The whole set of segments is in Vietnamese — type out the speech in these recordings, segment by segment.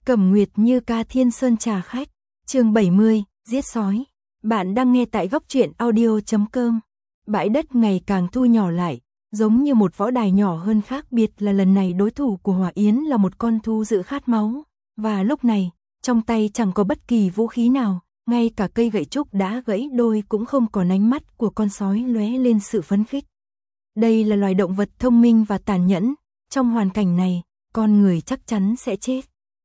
Cẩm Nguyệt Như Ca Thiên Sơn trà khách, chương 70, giết sói. Bạn đang nghe tại góc truyện audio.com. Bãi đất ngày càng thu nhỏ lại, giống như một võ đài nhỏ hơn, khác biệt là lần này đối thủ của Hỏa Yến là một con thú dữ khát máu, và lúc này, trong tay chẳng có bất kỳ vũ khí nào, ngay cả cây gậy trúc đã gãy đôi cũng không còn, ánh mắt của con sói lóe lên sự phấn khích. Đây là loài động vật thông minh và tàn nhẫn, trong hoàn cảnh này, con người chắc chắn sẽ chết.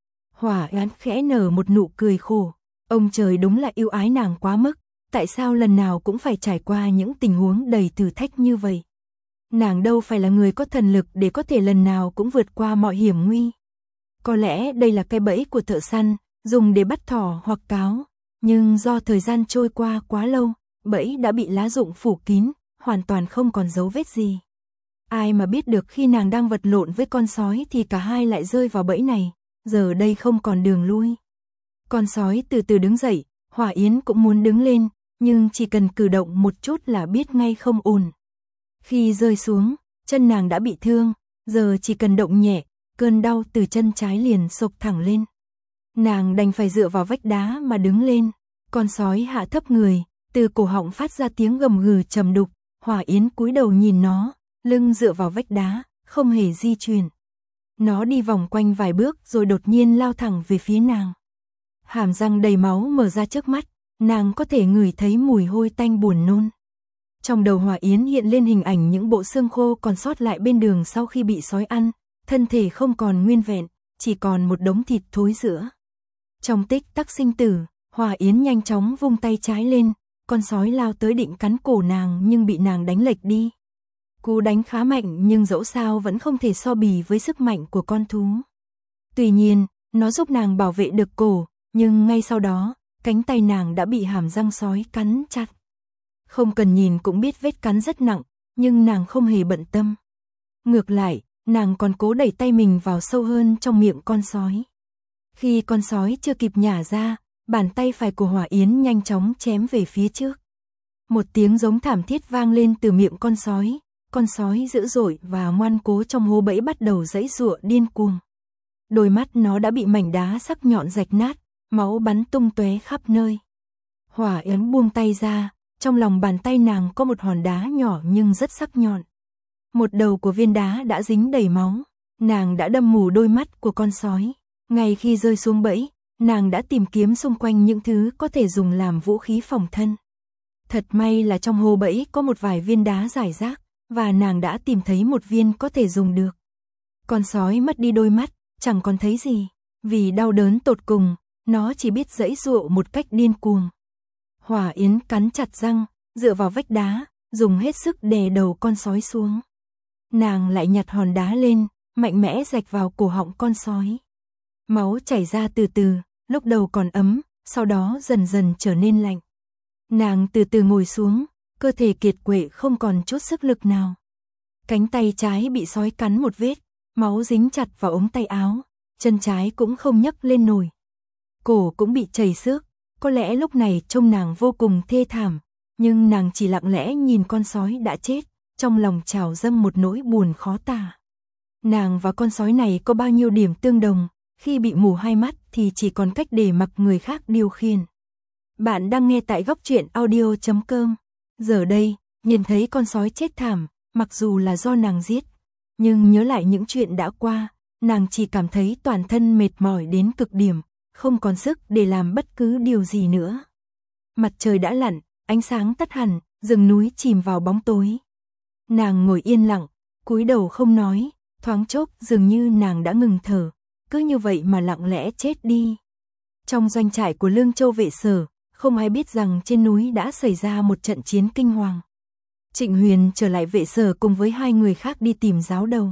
Hỏa Yến khẽ nở một nụ cười khổ, ông trời đúng là yêu ái nàng quá mức, tại sao lần nào cũng phải trải qua những tình huống đầy thử thách như vậy. Nàng đâu phải là người có thần lực để có thể lần nào cũng vượt qua mọi hiểm nguy. Có lẽ đây là cái bẫy của thợ săn, dùng để bắt thỏ hoặc cáo, nhưng do thời gian trôi qua quá lâu, bẫy đã bị lá rụng phủ kín, hoàn toàn không còn dấu vết gì. Ai mà biết được khi nàng đang vật lộn với con sói thì cả hai lại rơi vào bẫy này, giờ đây không còn đường lui. Con sói từ từ đứng dậy, Hỏa Yến cũng muốn đứng lên, nhưng chỉ cần cử động một chút là biết ngay không ổn. Khi rơi xuống, chân nàng đã bị thương, giờ chỉ cần động nhẹ, cơn đau từ chân trái liền xộc thẳng lên. Nàng đành phải dựa vào vách đá mà đứng lên, con sói hạ thấp người, từ cổ họng phát ra tiếng gầm gừ trầm đục, Hỏa Yến cúi đầu nhìn nó, lưng dựa vào vách đá, không hề di chuyển. Nó đi vòng quanh vài bước rồi đột nhiên lao thẳng về phía nàng. Hàm răng đầy máu mở ra trước mắt, nàng có thể ngửi thấy mùi hôi tanh buồn nôn. Trong đầu Hỏa Yến hiện lên hình ảnh những bộ xương khô còn sót lại bên đường sau khi bị sói ăn, thân thể không còn nguyên vẹn, chỉ còn một đống thịt thối rữa. Trong tích tắc sinh tử, Hỏa Yến nhanh chóng vung tay trái lên, con sói lao tới định cắn cổ nàng nhưng bị nàng đánh lệch đi. Cú đánh khá mạnh nhưng dẫu sao vẫn không thể so bì với sức mạnh của con thú. Tuy nhiên, nó giúp nàng bảo vệ được cổ, nhưng ngay sau đó, cánh tay nàng đã bị hàm răng sói cắn chặt. Không cần nhìn cũng biết vết cắn rất nặng, nhưng nàng không hề bận tâm. Ngược lại, nàng còn cố đẩy tay mình vào sâu hơn trong miệng con sói. Khi con sói chưa kịp nhả ra, bàn tay phải của Hỏa Yến nhanh chóng chém về phía trước. Một tiếng giống thảm thiết vang lên từ miệng con sói dữ dội và ngoan cố trong hố bẫy bắt đầu giãy giụa điên cuồng. Đôi mắt nó đã bị mảnh đá sắc nhọn rạch nát, máu bắn tung tóe khắp nơi. Hỏa Yến buông tay ra, trong lòng bàn tay nàng có một hòn đá nhỏ nhưng rất sắc nhọn. Một đầu của viên đá đã dính đầy máu, nàng đã đâm mù đôi mắt của con sói. Ngay khi rơi xuống bẫy, nàng đã tìm kiếm xung quanh những thứ có thể dùng làm vũ khí phòng thân. Thật may là trong hố bẫy có một vài viên đá rải rác, và nàng đã tìm thấy một viên có thể dùng được. Con sói mất đi đôi mắt, chẳng còn thấy gì, vì đau đớn tột cùng, nó chỉ biết giãy giụa một cách điên cuồng. Hỏa Yến cắn chặt răng, dựa vào vách đá, dùng hết sức đè đầu con sói xuống. Nàng lại nhặt hòn đá lên, mạnh mẽ rạch vào cổ họng con sói. Máu chảy ra từ từ, lúc đầu còn ấm, sau đó dần dần trở nên lạnh. Nàng từ từ ngồi xuống, cơ thể kiệt quệ không còn chút sức lực nào. Cánh tay trái bị sói cắn một vết, máu dính chặt vào ống tay áo, chân trái cũng không nhấc lên nổi. Cổ cũng bị chảy xước, có lẽ lúc này trông nàng vô cùng thê thảm, nhưng nàng chỉ lặng lẽ nhìn con sói đã chết, trong lòng trào dâng một nỗi buồn khó tả. Nàng và con sói này có bao nhiêu điểm tương đồng, khi bị mù hai mắt thì chỉ còn cách để mặc người khác điều khiển. Bạn đang nghe tại góc truyện audio.com. Giờ đây, nhìn thấy con sói chết thảm, mặc dù là do nàng giết, nhưng nhớ lại những chuyện đã qua, nàng chỉ cảm thấy toàn thân mệt mỏi đến cực điểm, không còn sức để làm bất cứ điều gì nữa. Mặt trời đã lặn, ánh sáng tắt hẳn, rừng núi chìm vào bóng tối. Nàng ngồi yên lặng, cúi đầu không nói, thoáng chốc dường như nàng đã ngừng thở, cứ như vậy mà lặng lẽ chết đi. Trong doanh trại của Lương Châu Vệ Sở, không ai biết rằng trên núi đã xảy ra một trận chiến kinh hoàng. Trịnh Huyền trở lại Vệ Sở cùng với hai người khác đi tìm giáo đầu.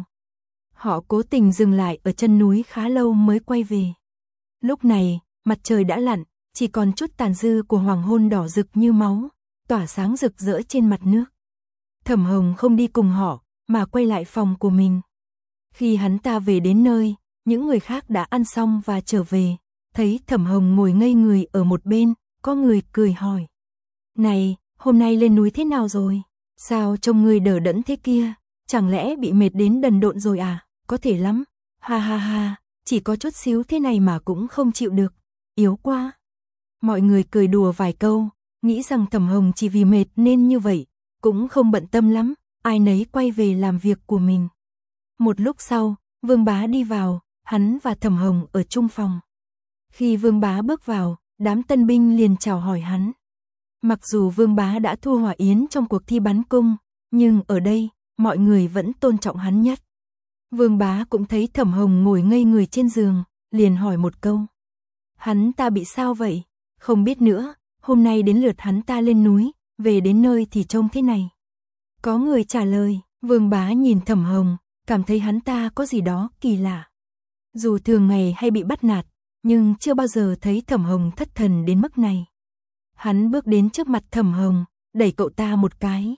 Họ cố tình dừng lại ở chân núi khá lâu mới quay về. Lúc này, mặt trời đã lặn, chỉ còn chút tàn dư của hoàng hôn đỏ rực như máu, tỏa sáng rực rỡ trên mặt nước. Thẩm Hồng không đi cùng họ, mà quay lại phòng của mình. Khi hắn ta về đến nơi, những người khác đã ăn xong và trở về, thấy Thẩm Hồng ngồi ngây người ở một bên, có người cười hỏi. Này, hôm nay lên núi thế nào rồi? Sao trông ngươi đờ đẫn thế kia? Chẳng lẽ bị mệt đến đần độn rồi à? Có thể lắm. Ha ha ha, chỉ có chút xíu thế này mà cũng không chịu được, yếu quá. Mọi người cười đùa vài câu, nghĩ rằng Thẩm Hồng chỉ vì mệt nên như vậy, cũng không bận tâm lắm, ai nấy quay về làm việc của mình. Một lúc sau, Vương Bá đi vào, hắn và Thẩm Hồng ở chung phòng. Khi Vương Bá bước vào, đám tân binh liền chào hỏi hắn. Mặc dù Vương Bá đã thua Hỏa Yến trong cuộc thi bắn cung, nhưng ở đây, mọi người vẫn tôn trọng hắn nhất. Vương Bá cũng thấy Thẩm Hồng ngồi ngây người trên giường, liền hỏi một câu. Hắn ta bị sao vậy? Không biết nữa, hôm nay đến lượt hắn ta lên núi, về đến nơi thì trông thế này. Có người trả lời, Vương Bá nhìn Thẩm Hồng, cảm thấy hắn ta có gì đó kỳ lạ. Dù thường ngày hay bị bắt nạt, nhưng chưa bao giờ thấy Thẩm Hồng thất thần đến mức này. Hắn bước đến trước mặt Thẩm Hồng, đẩy cậu ta một cái.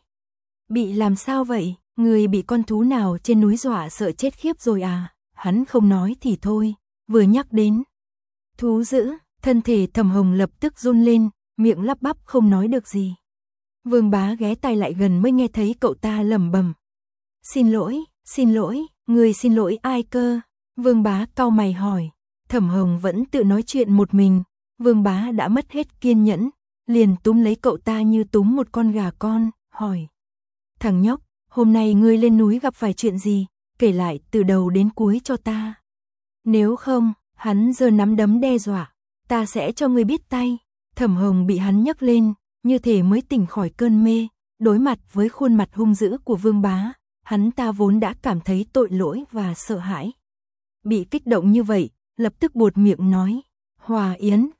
Bị làm sao vậy? Người bị con thú nào trên núi dọa sợ chết khiếp rồi à? Hắn không nói thì thôi, vừa nhắc đến thú dữ, thân thể Thẩm Hồng lập tức run lên, miệng lắp bắp không nói được gì. Vương Bá ghé tai lại gần mới nghe thấy cậu ta lẩm bẩm. Xin lỗi, người xin lỗi ai cơ? Vương Bá cau mày hỏi. Thẩm Hồng vẫn tự nói chuyện một mình, Vương Bá đã mất hết kiên nhẫn, liền túm lấy cậu ta như túm một con gà con, hỏi. Thằng nhóc, hôm nay ngươi lên núi gặp phải chuyện gì, kể lại từ đầu đến cuối cho ta. Nếu không, hắn giơ nắm đấm đe dọa, ta sẽ cho ngươi biết tay. Thẩm Hồng bị hắn nhấc lên, như thể mới tỉnh khỏi cơn mê, đối mặt với khuôn mặt hung dữ của Vương Bá, hắn ta vốn đã cảm thấy tội lỗi và sợ hãi. Bị kích động như vậy, lập tức buột miệng nói, Hỏa Yến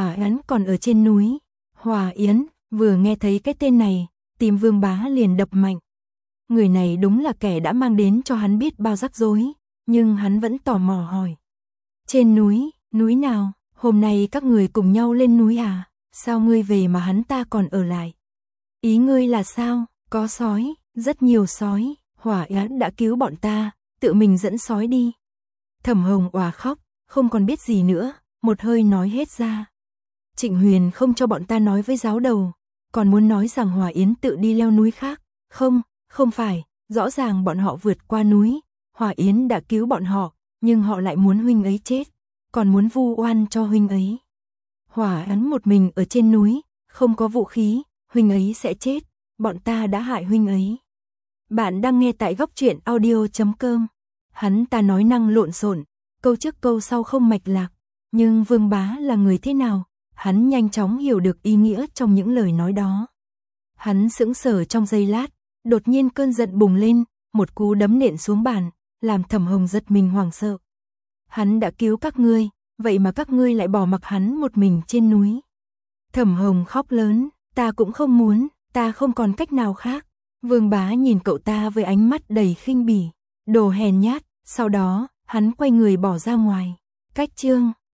còn ở trên núi. Hỏa Yến, vừa nghe thấy cái tên này, tim Vương Bá liền đập mạnh. Người này đúng là kẻ đã mang đến cho hắn biết bao rắc rối, nhưng hắn vẫn tò mò hỏi. Trên núi nào, hôm nay các người cùng nhau lên núi à, sao ngươi về mà hắn ta còn ở lại? Ý ngươi là sao, có sói, rất nhiều sói, Hỏa Yến đã cứu bọn ta, tự mình dẫn sói đi. Thẩm Hồng òa khóc, không còn biết gì nữa, một hơi nói hết ra. Trịnh Huyền không cho bọn ta nói với giáo đầu, còn muốn nói rằng Hỏa Yến tự đi leo núi khác. Không phải, rõ ràng bọn họ vượt qua núi, Hỏa Yến đã cứu bọn họ, nhưng họ lại muốn huynh ấy chết, còn muốn vu oan cho huynh ấy. Hỏa Yến một mình ở trên núi, không có vũ khí, huynh ấy sẽ chết, bọn ta đã hại huynh ấy. Bạn đang nghe tại Góc Truyện Audio.com. Hắn ta nói năng lộn xộn, câu trước câu sau không mạch lạc, nhưng Vương Bá là người thế nào, hắn nhanh chóng hiểu được ý nghĩa trong những lời nói đó. Hắn sững sờ trong giây lát, đột nhiên cơn giận bùng lên, một cú đấm nện xuống bàn, làm Thẩm Hồng giật mình hoảng sợ. Hắn đã cứu các ngươi, vậy mà các ngươi lại bỏ mặc hắn một mình trên núi. Thẩm Hồng khóc lớn, ta cũng không muốn, ta không còn cách nào khác. Vương Bá nhìn cậu ta với ánh mắt đầy khinh bỉ, đồ hèn nhát, sau đó, hắn quay người bỏ ra ngoài. Cách chương